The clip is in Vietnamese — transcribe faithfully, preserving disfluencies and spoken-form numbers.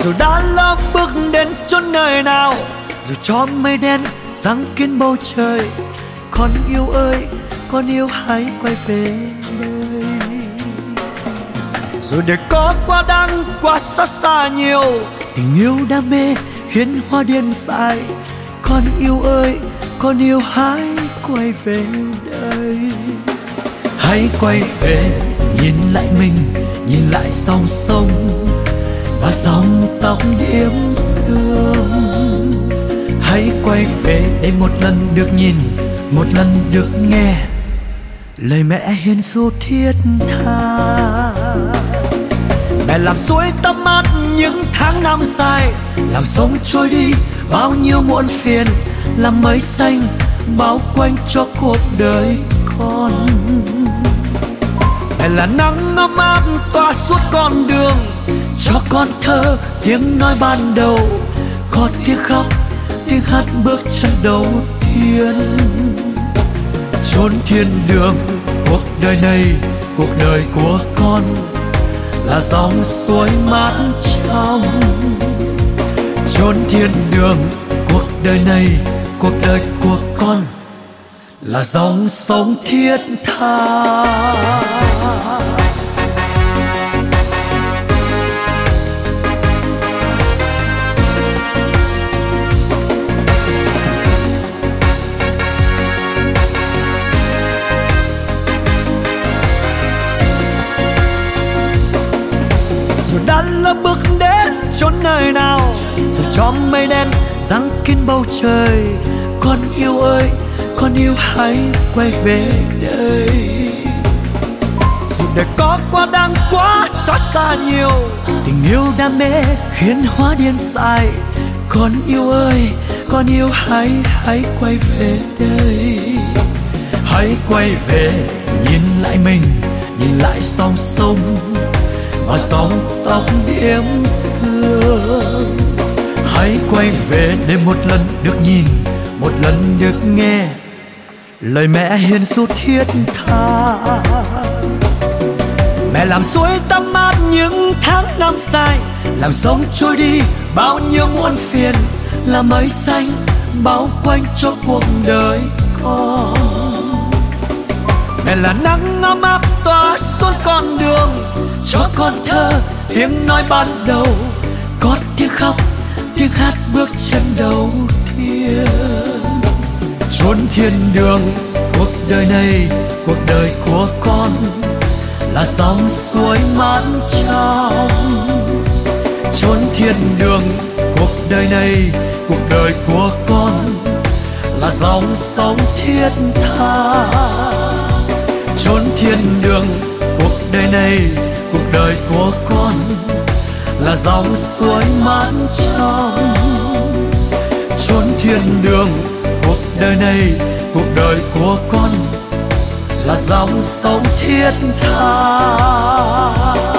Dù đã lỡ bước đến chốn nơi nào, dù cho mây đen giăng kín bầu trời, con yêu ơi, con yêu hãy quay về đây. Rồi để có quá đắng quá xót xa nhiều, tình yêu đam mê khiến hoa điên dại. Con yêu ơi, con yêu hãy quay về đây. Hãy quay về, nhìn lại mình, nhìn lại dòng sông và dòng tóc điểm sương. Hãy quay về để một lần được nhìn, một lần được nghe lời mẹ hiền ru thiết tha. Mẹ làm suối tắm mát những tháng năm dài, làm sông trôi đi bao nhiêu muộn phiền, làm mây xanh bao quanh cho cuộc đời con. Mẹ là nắng ấm áp tỏa suốt con đường, cho con thơ tiếng nói ban đầu, có tiếng khóc, tiếng hát bước chân đầu tiên. Chốn thiên đường cuộc đời này, cuộc đời của con là dòng suối mát trong. Chốn thiên đường cuộc đời này, cuộc đời của con là dòng sông thiết tha. Dù đã lỡ bước đến chốn nơi nào, dù cho mây đen giăng kín bầu trời, con yêu ơi, con yêu hãy quay về đây. Dù đời có quá đắng quá xót xa nhiều, tình yêu đam mê khiến hoa điên dại. Con yêu ơi, con yêu hãy hãy quay về đây. Hãy quay về, nhìn lại mình, nhìn lại dòng sông và dòng tóc điểm sương. Hãy quay về để một lần được nhìn, một lần được nghe lời mẹ hiền ru thiết tha. Mẹ làm suối tắm mát những tháng năm dài, làm sông trôi đi bao nhiêu muộn phiền, làm mây xanh bao quanh cho cuộc đời con. Mẹ là nắng ấm áp tỏa suốt con đường, cho con thơ tiếng nói ban đầu, có tiếng khóc, tiếng hát bước chân đầu tiên. Chốn thiên đường cuộc đời này, cuộc đời của con là dòng suối mát trong. Chốn thiên đường cuộc đời này, cuộc đời của con là dòng sông thiết tha. Chốn thiên đường cuộc đời này, cuộc đời của con là dòng suối mát trong. Chốn thiên đường cuộc đời này, cuộc đời của con là dòng sông thiết tha.